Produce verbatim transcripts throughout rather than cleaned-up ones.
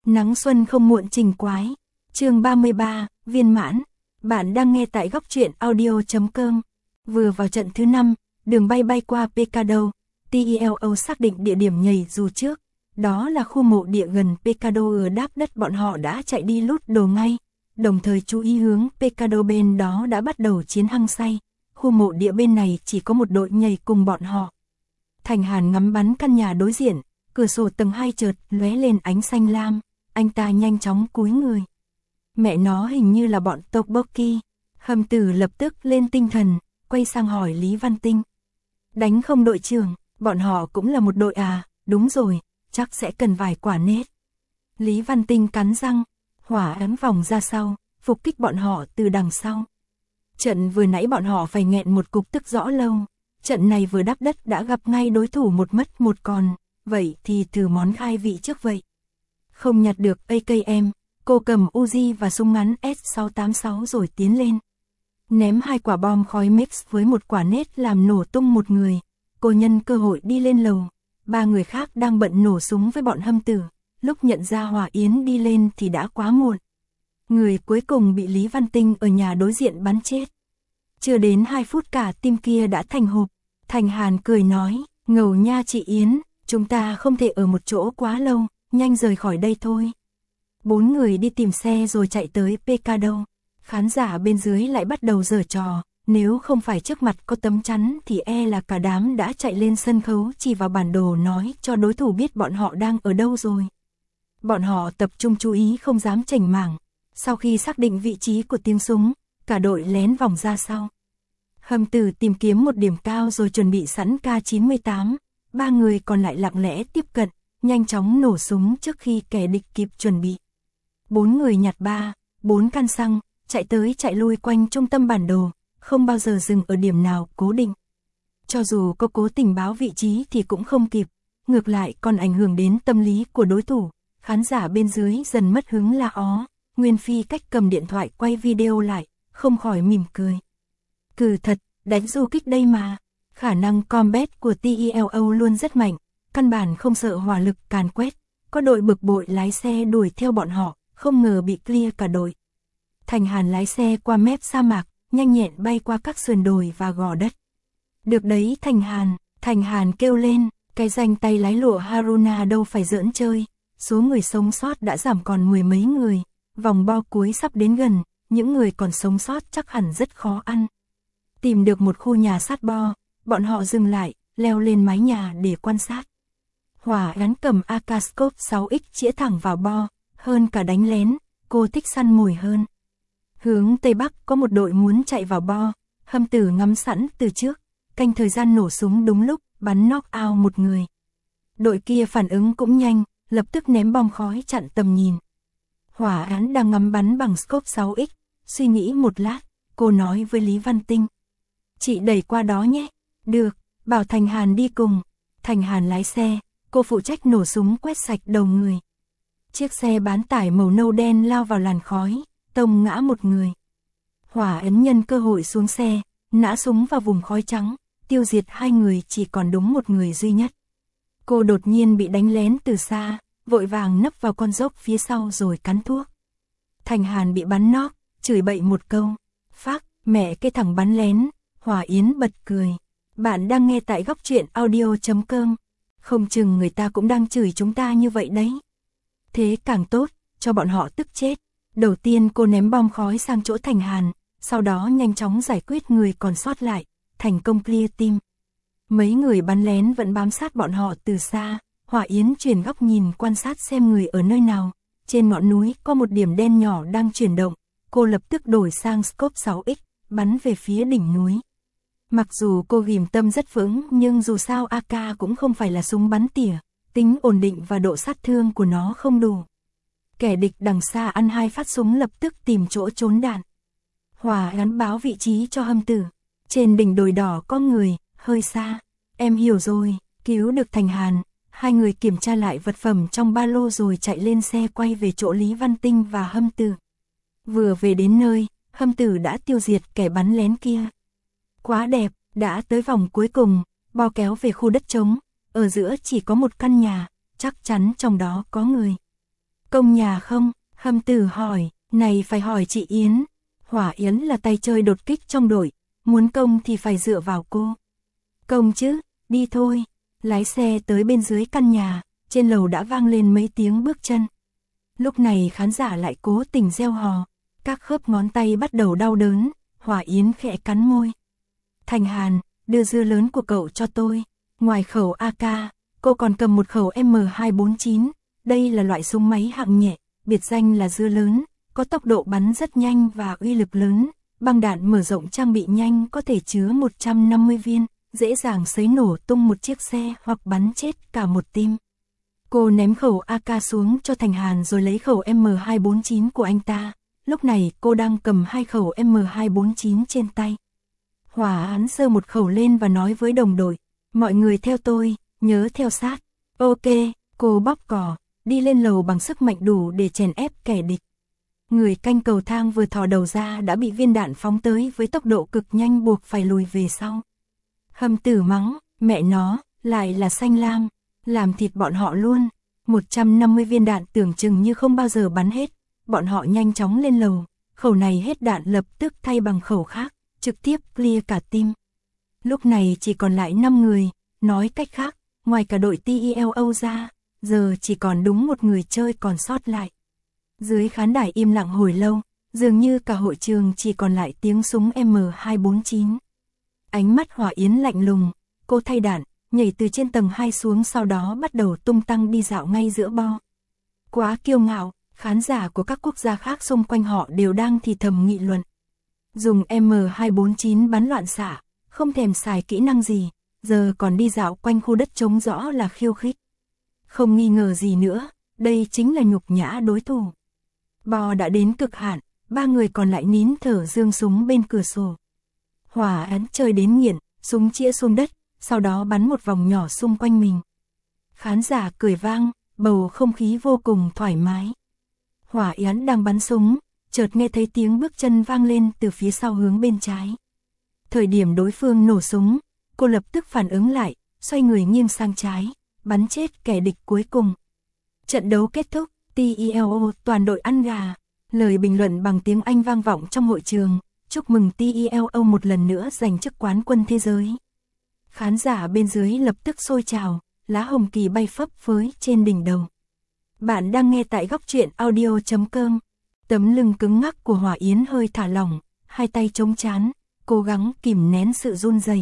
Nắng xuân không muộn trình quái. Chương ba mươi ba, viên mãn. Bạn đang nghe tại góc truyện audio chấm com. Vừa vào trận thứ năm, đường bay bay qua Pecado, tê e lờ o xác định địa điểm nhảy dù trước. Đó là khu mộ địa gần Pecado, ở đáp đất bọn họ đã chạy đi lút đồ ngay. Đồng thời chú ý hướng Pecado bên đó đã bắt đầu chiến hăng say. Khu mộ địa bên này chỉ có một đội nhảy cùng bọn họ. Thành Hàn ngắm bắn căn nhà đối diện, cửa sổ tầng hai chợt lóe lên ánh xanh lam, anh ta nhanh chóng cúi người. Mẹ nó hình như là bọn Tteokbokki. Hâm Tử lập tức lên tinh thần, quay sang hỏi Lý Văn Tinh. Đánh không đội trưởng, bọn họ cũng là một đội à, đúng rồi, chắc sẽ cần vài quả nết. Lý Văn Tinh cắn răng, hỏa ấn vòng ra sau, phục kích bọn họ từ đằng sau. Trận vừa nãy bọn họ phải nghẹn một cục tức rõ lâu, trận này vừa đắp đất đã gặp ngay đối thủ một mất một còn, vậy thì thử món khai vị trước vậy. Không nhặt được a ca em, cô cầm Uzi và súng ngắn S sáu tám sáu rồi tiến lên. Ném hai quả bom khói mix với một quả nết làm nổ tung một người, cô nhân cơ hội đi lên lầu. Ba người khác đang bận nổ súng với bọn Hâm Tử, lúc nhận ra Hỏa Yến đi lên thì đã quá muộn. Người cuối cùng bị Lý Văn Tinh ở nhà đối diện bắn chết. Chưa đến hai phút cả tim kia đã thành hộp. Thành Hàn cười nói, ngầu nha chị Yến, chúng ta không thể ở một chỗ quá lâu, nhanh rời khỏi đây thôi. Bốn người đi tìm xe rồi chạy tới Pecado. Khán giả bên dưới lại bắt đầu giở trò, nếu không phải trước mặt có tấm chắn thì e là cả đám đã chạy lên sân khấu chỉ vào bản đồ nói cho đối thủ biết bọn họ đang ở đâu rồi. Bọn họ tập trung chú ý không dám chảnh mảng. Sau khi xác định vị trí của tiếng súng, cả đội lén vòng ra sau. Hâm Tử tìm kiếm một điểm cao rồi chuẩn bị sẵn K chín mươi tám, ba người còn lại lặng lẽ tiếp cận, nhanh chóng nổ súng trước khi kẻ địch kịp chuẩn bị. Bốn người nhặt ba, bốn căn xăng, chạy tới chạy lui quanh trung tâm bản đồ, không bao giờ dừng ở điểm nào cố định. Cho dù có cố tình báo vị trí thì cũng không kịp, ngược lại còn ảnh hưởng đến tâm lý của đối thủ. Khán giả bên dưới dần mất hứng la ó, Nguyên Phi cách cầm điện thoại quay video lại, không khỏi mỉm cười. Cừ thật, đánh du kích đây mà. Khả năng combat của tê e lờ o luôn rất mạnh, căn bản không sợ hỏa lực càn quét. Có đội bực bội lái xe đuổi theo bọn họ, không ngờ bị clear cả đội. Thành Hàn lái xe qua mép sa mạc, nhanh nhẹn bay qua các sườn đồi và gò đất. Được đấy Thành Hàn, Thành Hàn kêu lên, cái danh tay lái lụa Haruna đâu phải giỡn chơi. Số người sống sót đã giảm còn mười mấy người, vòng bo cuối sắp đến gần, những người còn sống sót chắc hẳn rất khó ăn. Tìm được một khu nhà sát bo, bọn họ dừng lại, leo lên mái nhà để quan sát. Hỏa Yến cầm a ca Scope sáu x chĩa thẳng vào bo, hơn cả đánh lén, cô thích săn mồi hơn. Hướng Tây Bắc có một đội muốn chạy vào bo, Hâm Tử ngắm sẵn từ trước, canh thời gian nổ súng đúng lúc, bắn knock out một người. Đội kia phản ứng cũng nhanh, lập tức ném bom khói chặn tầm nhìn. Hỏa Yến đang ngắm bắn bằng Scope sáu x, suy nghĩ một lát, cô nói với Lý Văn Tinh. Chị đẩy qua đó nhé. Được, bảo Thành Hàn đi cùng. Thành Hàn lái xe, cô phụ trách nổ súng quét sạch đầu người. Chiếc xe bán tải màu nâu đen lao vào làn khói, tông ngã một người. Hỏa Yến nhân cơ hội xuống xe, nã súng vào vùng khói trắng, tiêu diệt hai người chỉ còn đúng một người duy nhất. Cô đột nhiên bị đánh lén từ xa, vội vàng nấp vào con dốc phía sau rồi cắn thuốc. Thành Hàn bị bắn knock, chửi bậy một câu. Phác, mẹ cái thằng bắn lén. Hỏa Yến bật cười. Bạn đang nghe tại góc truyện audio chấm com. Không chừng người ta cũng đang chửi chúng ta như vậy đấy. Thế càng tốt, cho bọn họ tức chết. Đầu tiên cô ném bom khói sang chỗ Thành Hàn, sau đó nhanh chóng giải quyết người còn sót lại, thành công clear team. Mấy người bắn lén vẫn bám sát bọn họ từ xa. Hỏa Yến chuyển góc nhìn quan sát xem người ở nơi nào. Trên ngọn núi có một điểm đen nhỏ đang chuyển động. Cô lập tức đổi sang Scope sáu x, bắn về phía đỉnh núi. Mặc dù cô ghim tâm rất vững nhưng dù sao a ca cũng không phải là súng bắn tỉa. Tính ổn định và độ sát thương của nó không đủ. Kẻ địch đằng xa ăn hai phát súng lập tức tìm chỗ trốn đạn. Hỏa Yến báo vị trí cho Hâm Tử. Trên đỉnh đồi đỏ có người, hơi xa. Em hiểu rồi, cứu được Thành Hàn. Hai người kiểm tra lại vật phẩm trong ba lô rồi chạy lên xe quay về chỗ Lý Văn Tinh và Hâm Tử. Vừa về đến nơi, Hâm Tử đã tiêu diệt kẻ bắn lén kia. Quá đẹp, đã tới vòng cuối cùng, bo kéo về khu đất trống, ở giữa chỉ có một căn nhà, chắc chắn trong đó có người. Công nhà không? Hâm Tử hỏi, này phải hỏi chị Yến. Hỏa Yến là tay chơi đột kích trong đội, muốn công thì phải dựa vào cô. Công chứ, đi thôi. Lái xe tới bên dưới căn nhà, trên lầu đã vang lên mấy tiếng bước chân. Lúc này khán giả lại cố tình reo hò, các khớp ngón tay bắt đầu đau đớn, Hỏa Yến khẽ cắn môi. Thành Hàn, đưa dưa lớn của cậu cho tôi. Ngoài khẩu a ca, cô còn cầm một khẩu M hai bốn chín, đây là loại súng máy hạng nhẹ, biệt danh là dưa lớn, có tốc độ bắn rất nhanh và uy lực lớn, băng đạn mở rộng trang bị nhanh có thể chứa một trăm năm mươi viên, dễ dàng sấy nổ tung một chiếc xe hoặc bắn chết cả một team. Cô ném khẩu a ca xuống cho Thành Hàn rồi lấy khẩu M hai bốn chín của anh ta, lúc này cô đang cầm hai khẩu M hai bốn chín trên tay. Hỏa Án giơ một khẩu lên và nói với đồng đội, mọi người theo tôi, nhớ theo sát. Ok, cô bóp cò, đi lên lầu bằng sức mạnh đủ để chèn ép kẻ địch. Người canh cầu thang vừa thò đầu ra đã bị viên đạn phóng tới với tốc độ cực nhanh buộc phải lùi về sau. Hâm Tử mắng, mẹ nó, lại là xanh lam, làm thịt bọn họ luôn. một trăm năm mươi viên đạn tưởng chừng như không bao giờ bắn hết, bọn họ nhanh chóng lên lầu, khẩu này hết đạn lập tức thay bằng khẩu khác, trực tiếp clear cả team. Lúc này chỉ còn lại năm người, nói cách khác, ngoài cả đội tê e lờ o ra, giờ chỉ còn đúng một người chơi còn sót lại. Dưới khán đài im lặng hồi lâu, dường như cả hội trường chỉ còn lại tiếng súng M hai bốn chín. Ánh mắt Hỏa Yến lạnh lùng, cô thay đạn, nhảy từ trên tầng hai xuống sau đó bắt đầu tung tăng đi dạo ngay giữa bo. Quá kiêu ngạo, khán giả của các quốc gia khác xung quanh họ đều đang thì thầm nghị luận. Dùng M hai bốn chín bắn loạn xạ, không thèm xài kỹ năng gì, giờ còn đi dạo quanh khu đất trống rõ là khiêu khích. Không nghi ngờ gì nữa, đây chính là nhục nhã đối thủ. Bo đã đến cực hạn, ba người còn lại nín thở giương súng bên cửa sổ. Hỏa Án chơi đến nghiện, súng chĩa xuống đất, sau đó bắn một vòng nhỏ xung quanh mình. Khán giả cười vang, bầu không khí vô cùng thoải mái. Hỏa Yến đang bắn súng, chợt nghe thấy tiếng bước chân vang lên từ phía sau hướng bên trái. Thời điểm đối phương nổ súng, cô lập tức phản ứng lại, xoay người nghiêng sang trái, bắn chết kẻ địch cuối cùng. Trận đấu kết thúc, tê e lờ o toàn đội ăn gà. Lời bình luận bằng tiếng Anh vang vọng trong hội trường, chúc mừng tê e lờ o một lần nữa giành chức quán quân thế giới. Khán giả bên dưới lập tức sôi trào, lá hồng kỳ bay phấp phới trên đỉnh đầu. Bạn đang nghe tại góc truyện audio chấm com. Tấm lưng cứng ngắc của Hỏa Yến hơi thả lỏng, hai tay chống trán, cố gắng kìm nén sự run rẩy.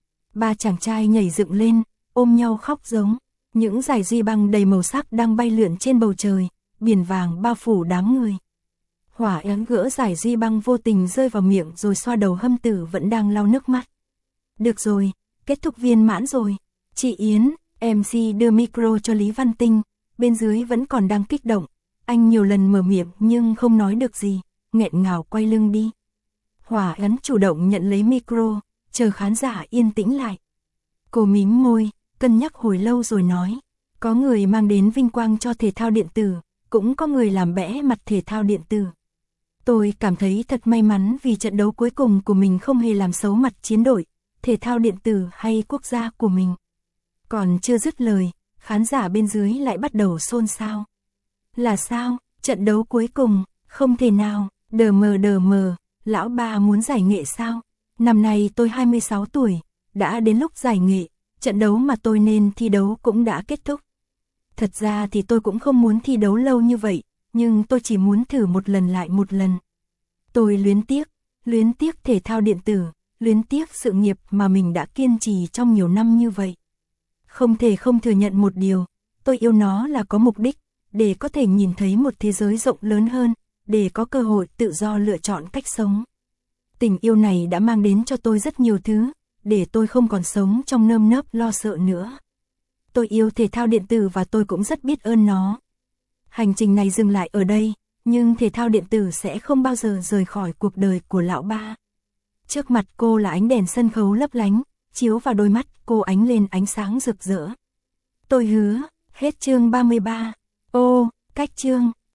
Ba chàng trai nhảy dựng lên, ôm nhau khóc giống. Những dải duy băng đầy màu sắc đang bay lượn trên bầu trời, biển vàng bao phủ đám người. Hỏa Yến gỡ dải duy băng vô tình rơi vào miệng rồi xoa đầu Hâm Tử vẫn đang lau nước mắt. Được rồi, kết thúc viên mãn rồi. Chị Yến, em xê đưa micro cho Lý Văn Tinh, bên dưới vẫn còn đang kích động. Anh nhiều lần mở miệng nhưng không nói được gì, nghẹn ngào quay lưng đi. Hỏa Yến chủ động nhận lấy micro, chờ khán giả yên tĩnh lại. Cô mím môi, cân nhắc hồi lâu rồi nói, có người mang đến vinh quang cho thể thao điện tử, cũng có người làm bẽ mặt thể thao điện tử. Tôi cảm thấy thật may mắn vì trận đấu cuối cùng của mình không hề làm xấu mặt chiến đội, thể thao điện tử hay quốc gia của mình. Còn chưa dứt lời, khán giả bên dưới lại bắt đầu xôn xao. Là sao? Trận đấu cuối cùng, không thể nào, đờ mờ đờ mờ, lão ba muốn giải nghệ sao? Năm nay tôi hai mươi sáu tuổi, đã đến lúc giải nghệ, trận đấu mà tôi nên thi đấu cũng đã kết thúc. Thật ra thì tôi cũng không muốn thi đấu lâu như vậy, nhưng tôi chỉ muốn thử một lần lại một lần. Tôi luyến tiếc, luyến tiếc thể thao điện tử, luyến tiếc sự nghiệp mà mình đã kiên trì trong nhiều năm như vậy. Không thể không thừa nhận một điều, tôi yêu nó là có mục đích, để có thể nhìn thấy một thế giới rộng lớn hơn, để có cơ hội tự do lựa chọn cách sống. Tình yêu này đã mang đến cho tôi rất nhiều thứ, để tôi không còn sống trong nơm nớp lo sợ nữa. Tôi yêu thể thao điện tử và tôi cũng rất biết ơn nó. Hành trình này dừng lại ở đây, nhưng thể thao điện tử sẽ không bao giờ rời khỏi cuộc đời của lão ba. Trước mặt cô là ánh đèn sân khấu lấp lánh, chiếu vào đôi mắt cô ánh lên ánh sáng rực rỡ. Tôi hứa, hết chương ba mươi ba. Ô, cách chương.